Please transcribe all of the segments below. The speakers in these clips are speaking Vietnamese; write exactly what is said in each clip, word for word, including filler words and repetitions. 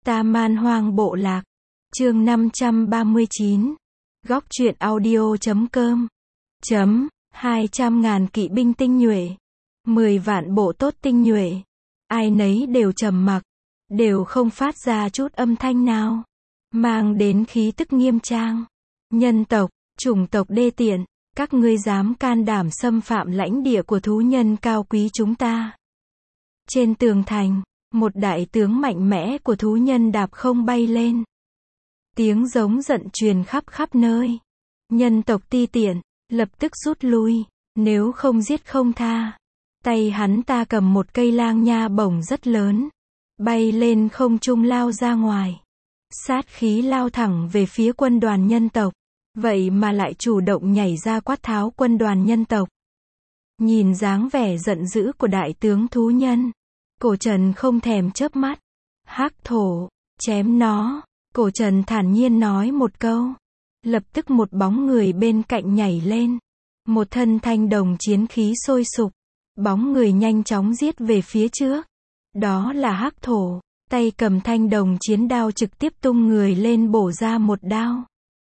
Ta Man Hoang Bộ Lạc. Chương năm trăm ba mươi chín. Góc truyện audio chấm com. Chấm. hai trăm ngàn kỵ binh tinh nhuệ. mười vạn bộ tốt tinh nhuệ. Ai nấy đều trầm mặc. Đều không phát ra chút âm thanh nào. Mang đến khí tức nghiêm trang. Nhân tộc, chủng tộc đê tiện. Các ngươi dám can đảm xâm phạm lãnh địa của thú nhân cao quý chúng ta. Trên tường thành, một đại tướng mạnh mẽ của thú nhân đạp không bay lên. Tiếng giống giận truyền khắp khắp nơi. Nhân tộc ti tiện, lập tức rút lui, nếu không giết không tha. Tay hắn ta cầm một cây lang nha bổng rất lớn, bay lên không trung lao ra ngoài. Sát khí lao thẳng về phía quân đoàn nhân tộc, vậy mà lại chủ động nhảy ra quát tháo quân đoàn nhân tộc. Nhìn dáng vẻ giận dữ của đại tướng thú nhân, Cổ Trần không thèm chớp mắt. Hắc thổ, chém nó. Cổ Trần thản nhiên nói một câu. Lập tức một bóng người bên cạnh nhảy lên. Một thân thanh đồng chiến khí sôi sục. Bóng người nhanh chóng giết về phía trước. Đó là Hắc thổ, tay cầm thanh đồng chiến đao trực tiếp tung người lên bổ ra một đao.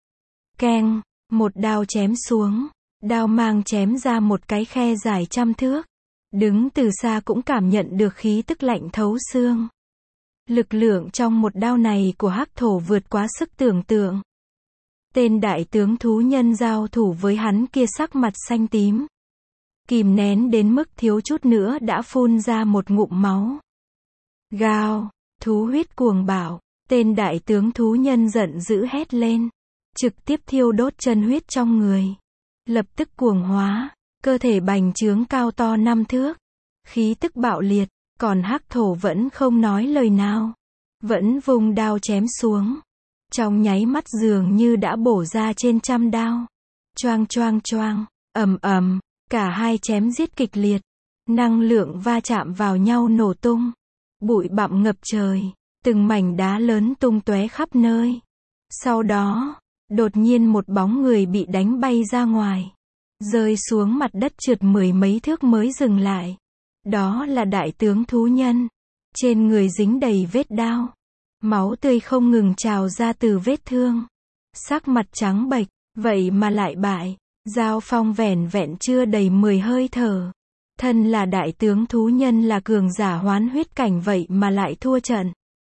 Keng, một đao chém xuống. Đao mang chém ra một cái khe dài trăm thước. Đứng từ xa cũng cảm nhận được khí tức lạnh thấu xương. Lực lượng trong một đao này của Hắc thổ vượt quá sức tưởng tượng. Tên đại tướng thú nhân giao thủ với hắn kia sắc mặt xanh tím. Kìm nén đến mức thiếu chút nữa đã phun ra một ngụm máu. Gào, thú huyết cuồng bạo. Tên đại tướng thú nhân giận dữ hét lên. Trực tiếp thiêu đốt chân huyết trong người. Lập tức cuồng hóa. Cơ thể bành trướng cao to năm thước. Khí tức bạo liệt. Còn Hắc thổ vẫn không nói lời nào. Vẫn vung đao chém xuống. Trong nháy mắt dường như đã bổ ra trên trăm đao. Choang choang choang. Ầm ầm. Cả hai chém giết kịch liệt. Năng lượng va chạm vào nhau nổ tung. Bụi bặm ngập trời. Từng mảnh đá lớn tung tóe khắp nơi. Sau đó, đột nhiên một bóng người bị đánh bay ra ngoài. Rơi xuống mặt đất trượt mười mấy thước mới dừng lại. Đó là đại tướng thú nhân. Trên người dính đầy vết đao. Máu tươi không ngừng trào ra từ vết thương. Sắc mặt trắng bệch, vậy mà lại bại. Giao phong vẻn vẹn chưa đầy mười hơi thở. Thân là đại tướng thú nhân là cường giả hoán huyết cảnh vậy mà lại thua trận.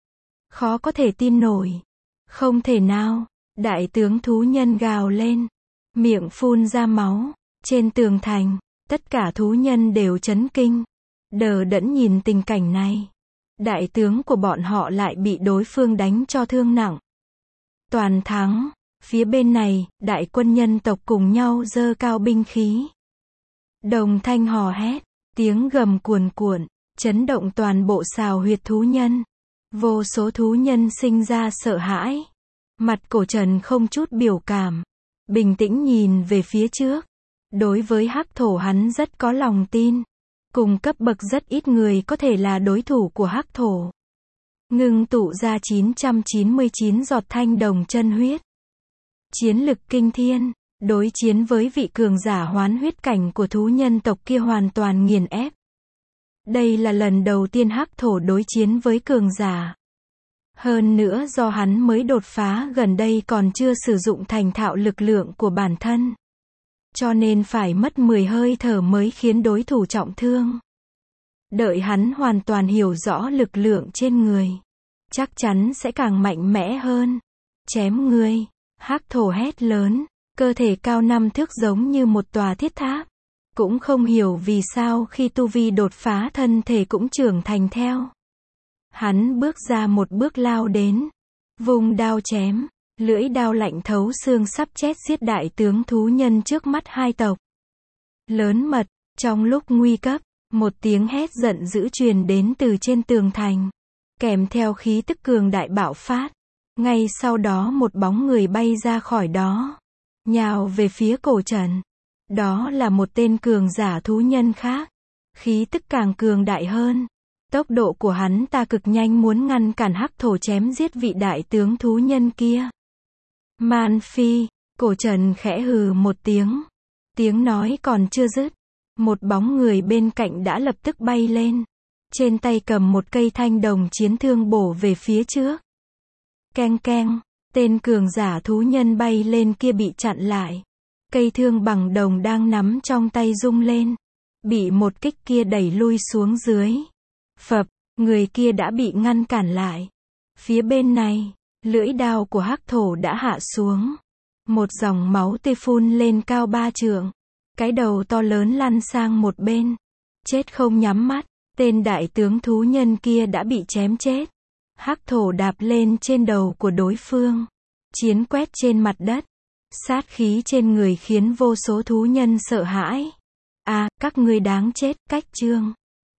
Khó có thể tin nổi. Không thể nào. Đại tướng thú nhân gào lên. Miệng phun ra máu. Trên tường thành, tất cả thú nhân đều chấn kinh. Đờ đẫn nhìn tình cảnh này. Đại tướng của bọn họ lại bị đối phương đánh cho thương nặng. Toàn thắng. Phía bên này, đại quân nhân tộc cùng nhau giơ cao binh khí. Đồng thanh hò hét. Tiếng gầm cuồn cuộn. Chấn động toàn bộ sào huyệt thú nhân. Vô số thú nhân sinh ra sợ hãi. Mặt Cổ Trần không chút biểu cảm. Bình tĩnh nhìn về phía trước. Đối với Hắc thổ hắn rất có lòng tin. Cùng cấp bậc rất ít người có thể là đối thủ của Hắc thổ. Ngưng tụ ra chín trăm chín mươi chín giọt thanh đồng chân huyết. Chiến lực kinh thiên. Đối chiến với vị cường giả hoán huyết cảnh của thú nhân tộc kia hoàn toàn nghiền ép. Đây là lần đầu tiên Hắc thổ đối chiến với cường giả. Hơn nữa do hắn mới đột phá gần đây còn chưa sử dụng thành thạo lực lượng của bản thân. Cho nên phải mất mười hơi thở mới khiến đối thủ trọng thương. Đợi hắn hoàn toàn hiểu rõ lực lượng trên người. Chắc chắn sẽ càng mạnh mẽ hơn. Chém ngươi. Hắc thổ hét lớn. Cơ thể cao năm thước giống như một tòa thiết tháp. Cũng không hiểu vì sao khi tu vi đột phá thân thể cũng trưởng thành theo. Hắn bước ra một bước lao đến. Vùng đao chém. Lưỡi đao lạnh thấu xương sắp chết giết đại tướng thú nhân trước mắt hai tộc. Lớn mật, trong lúc nguy cấp, một tiếng hét giận dữ truyền đến từ trên tường thành. Kèm theo khí tức cường đại bạo phát. Ngay sau đó một bóng người bay ra khỏi đó. Nhào về phía Cổ Trần. Đó là một tên cường giả thú nhân khác. Khí tức càng cường đại hơn. Tốc độ của hắn ta cực nhanh muốn ngăn cản Hắc thổ chém giết vị đại tướng thú nhân kia. Man Phi, Cổ Trần khẽ hừ một tiếng. Tiếng nói còn chưa dứt. Một bóng người bên cạnh đã lập tức bay lên. Trên tay cầm một cây thanh đồng chiến thương bổ về phía trước. Keng keng, tên cường giả thú nhân bay lên kia bị chặn lại. Cây thương bằng đồng đang nắm trong tay rung lên. Bị một kích kia đẩy lui xuống dưới. Phập, người kia đã bị ngăn cản lại. Phía bên này, lưỡi đao của hắc thổ đã hạ xuống. Một dòng máu tươi phun lên cao ba trượng. Cái đầu to lớn lăn sang một bên. Chết không nhắm mắt, tên đại tướng thú nhân kia đã bị chém chết. Hắc thổ đạp lên trên đầu của đối phương. Chiến quét trên mặt đất. Sát khí trên người khiến vô số thú nhân sợ hãi. À, các ngươi đáng chết, cách chương.